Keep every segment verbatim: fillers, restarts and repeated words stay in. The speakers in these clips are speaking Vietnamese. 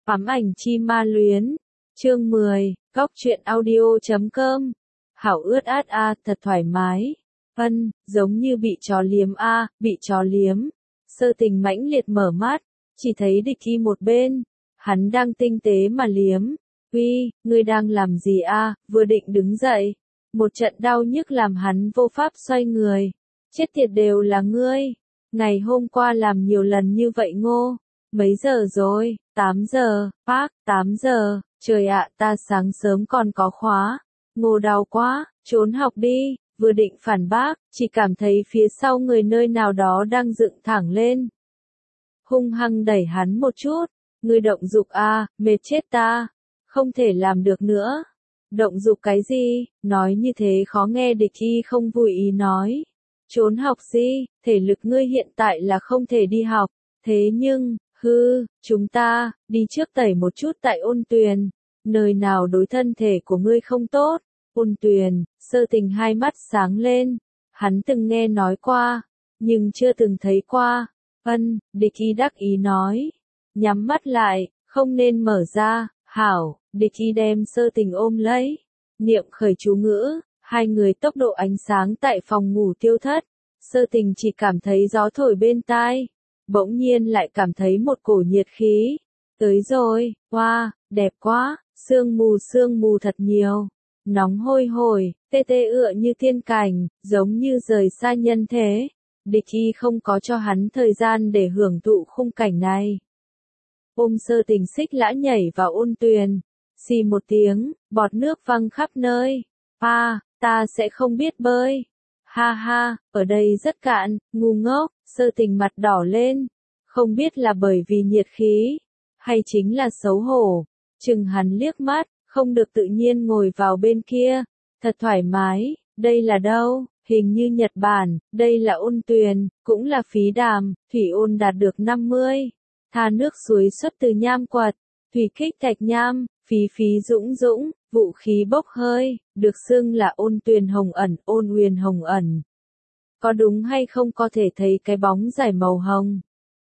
Ám ảnh chi ma luyến. Chương mười, góc truyện audio chấm com. Hảo ướt át a, thật thoải mái. Ân, giống như bị chó liếm a, bị chó liếm. Sơ Tình mãnh liệt mở mắt, chỉ thấy địch y một bên. Hắn đang tinh tế mà liếm. Uy, ngươi đang làm gì a? Vừa định đứng dậy. Một trận đau nhức làm hắn vô pháp xoay người. Chết tiệt đều là ngươi. Ngày hôm qua làm nhiều lần như vậy ngô. Mấy giờ rồi? tám giờ, bác, tám giờ, trời ạ, ta sáng sớm còn có khóa. Ngô đau quá, trốn học đi, vừa định phản bác, chỉ cảm thấy phía sau người nơi nào đó đang dựng thẳng lên. Hung hăng đẩy hắn một chút, ngươi động dục a, mệt chết ta, không thể làm được nữa. Động dục cái gì, nói như thế khó nghe. Địch y không vui ý nói. Trốn học gì, thể lực ngươi hiện tại là không thể đi học, thế nhưng, hư, chúng ta, đi trước tẩy một chút tại ôn tuyền, nơi nào đối thân thể của ngươi không tốt. Ôn tuyền, Sơ Tình hai mắt sáng lên, hắn từng nghe nói qua, nhưng chưa từng thấy qua. Ân, địch y đắc ý nói, nhắm mắt lại, không nên mở ra. Hảo, địch y đem Sơ Tình ôm lấy, niệm khởi chú ngữ, hai người tốc độ ánh sáng tại phòng ngủ tiêu thất. Sơ Tình chỉ cảm thấy gió thổi bên tai, bỗng nhiên lại cảm thấy một cổ nhiệt khí. Tới rồi, wow, đẹp quá, sương mù sương mù thật nhiều, nóng hôi hổi, tê tê ựa như thiên cảnh, giống như rời xa nhân thế. Địch y không có cho hắn thời gian để hưởng thụ khung cảnh này. Ôm Sơ Tình xích lã nhảy vào ôn tuyền, xì một tiếng, bọt nước văng khắp nơi. À, ta sẽ không biết bơi. Ha ha, ở đây rất cạn, ngu ngốc. Sơ Tình mặt đỏ lên, không biết là bởi vì nhiệt khí, hay chính là xấu hổ. Chừng hắn liếc mắt, không được tự nhiên ngồi vào bên kia. Thật thoải mái, đây là đâu? Hình như Nhật Bản, đây là ôn tuyền, cũng là phí đàm, thủy ôn đạt được năm mươi. Tha nước suối xuất từ nham quật, thủy kích thạch nham, phí phí dũng dũng, vũ khí bốc hơi, được xưng là ôn tuyền hồng ẩn, ôn huyền hồng ẩn. Có đúng hay không có thể thấy cái bóng giải màu hồng?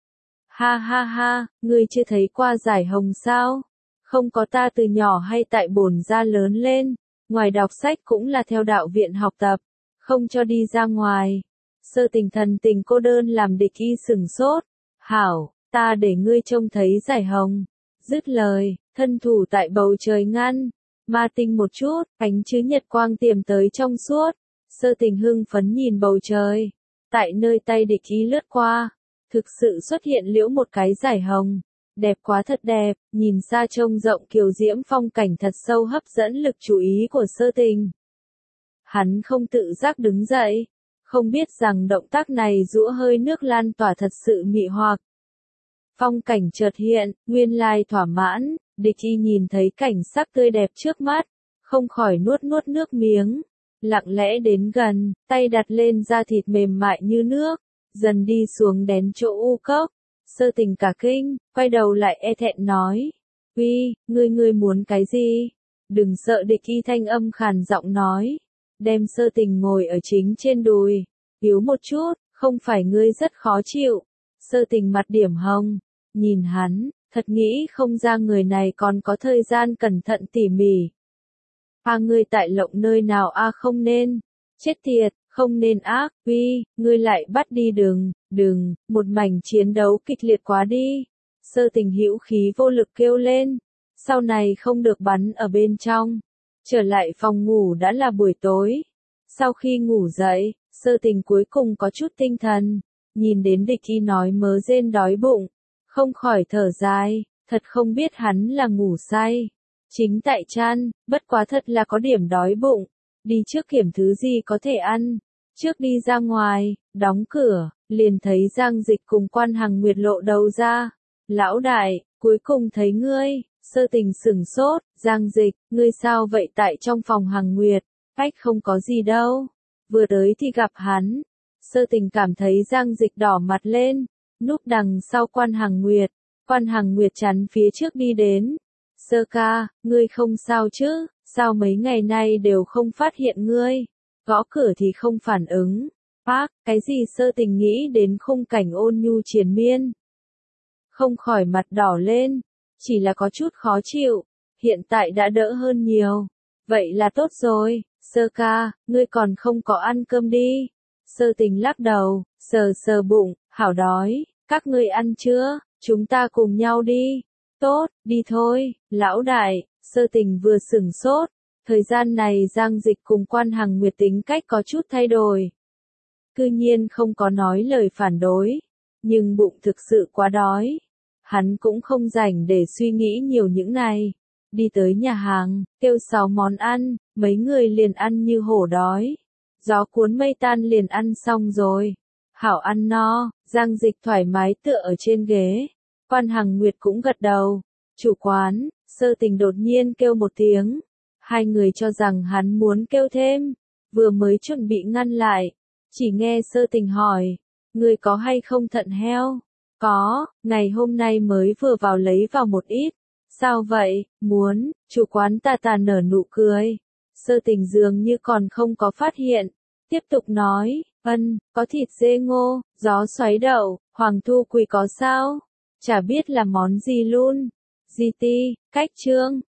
Ha ha ha, ngươi chưa thấy qua giải hồng sao? Không có, ta từ nhỏ hay tại bổn gia lớn lên, ngoài đọc sách cũng là theo đạo viện học tập, không cho đi ra ngoài. Sơ Tình thần tình cô đơn làm địch y sửng sốt. Hảo, ta để ngươi trông thấy giải hồng. Dứt lời, thân thủ tại bầu trời ngăn, ma tinh một chút, ánh chứ nhật quang tiềm tới trong suốt. Sơ Tình hưng phấn nhìn bầu trời, tại nơi tay địch y lướt qua, thực sự xuất hiện liễu một cái giải hồng, đẹp quá thật đẹp, nhìn xa trông rộng kiều diễm phong cảnh thật sâu hấp dẫn lực chú ý của Sơ Tình. Hắn không tự giác đứng dậy, không biết rằng động tác này giũa hơi nước lan tỏa thật sự mị hoặc. Phong cảnh chợt hiện, nguyên lai thỏa mãn, địch y nhìn thấy cảnh sắc tươi đẹp trước mắt, không khỏi nuốt nuốt nước miếng. Lặng lẽ đến gần, tay đặt lên da thịt mềm mại như nước, dần đi xuống đến chỗ u cốc. Sơ Tình cả kinh, quay đầu lại e thẹn nói, uy, ngươi ngươi muốn cái gì? Đừng sợ. Địch y thanh âm khàn giọng nói, đem Sơ Tình ngồi ở chính trên đùi, yếu một chút, không phải ngươi rất khó chịu. Sơ Tình mặt điểm hồng, nhìn hắn, thật nghĩ không ra người này còn có thời gian cẩn thận tỉ mỉ. A ngươi tại lộng nơi nào a? Không nên, chết tiệt, không nên ác, uy, ngươi lại bắt đi. Đừng, đừng, một mảnh chiến đấu kịch liệt quá đi. Sơ Tình hữu khí vô lực kêu lên, sau này không được bắn ở bên trong. Trở lại phòng ngủ đã là buổi tối. Sau khi ngủ dậy, Sơ Tình cuối cùng có chút tinh thần, nhìn đến địch y nói mớ rên đói bụng, không khỏi thở dài, thật không biết hắn là ngủ say. Chính tại chăn, bất quá thật là có điểm đói bụng, đi trước kiểm thứ gì có thể ăn. Trước đi ra ngoài, đóng cửa, liền thấy Giang Dịch cùng Quan Hằng Nguyệt lộ đầu ra. Lão đại, cuối cùng thấy ngươi. Sơ Tình sửng sốt, Giang Dịch, ngươi sao vậy? Tại trong phòng Hằng Nguyệt, cách không có gì đâu. Vừa tới thì gặp hắn. Sơ Tình cảm thấy Giang Dịch đỏ mặt lên, núp đằng sau Quan Hằng Nguyệt. Quan Hằng Nguyệt chắn phía trước đi đến. Sơ ca, ngươi không sao chứ? Sao mấy ngày nay đều không phát hiện ngươi? Gõ cửa thì không phản ứng. Bác, cái gì? Sơ Tình nghĩ đến khung cảnh ôn nhu triền miên, không khỏi mặt đỏ lên. chỉ là có chút khó chịu, hiện tại đã đỡ hơn nhiều. Vậy là tốt rồi, Sơ ca, ngươi còn không có ăn cơm đi. Sơ Tình lắc đầu, sờ sờ bụng, hảo đói, các ngươi ăn chưa, chúng ta cùng nhau đi. Tốt, đi thôi, lão đại, Sơ Tình vừa sửng sốt. Thời gian này Giang Dịch cùng Quan Hằng Nguyệt tính cách có chút thay đổi. Cư nhiên không có nói lời phản đối, nhưng bụng thực sự quá đói. Hắn cũng không rảnh để suy nghĩ nhiều những này. Đi tới nhà hàng, kêu sáu món ăn, mấy người liền ăn như hổ đói. Gió cuốn mây tan liền ăn xong rồi. Hảo ăn no, Giang Dịch thoải mái tựa ở trên ghế. Quan Hằng Nguyệt cũng gật đầu. Chủ quán, Sơ Tình đột nhiên kêu một tiếng. Hai người cho rằng hắn muốn kêu thêm. Vừa mới chuẩn bị ngăn lại. Chỉ nghe Sơ Tình hỏi. Người có hay không thận heo? Có, ngày hôm nay mới vừa vào lấy vào một ít. Sao vậy, muốn, chủ quán tà tà nở nụ cười. Sơ Tình dường như còn không có phát hiện. Tiếp tục nói, ân, có thịt dê ngô, gió xoáy đậu, hoàng thu quỳ có sao? Chả biết là món gì luôn. Di ti, cách trương,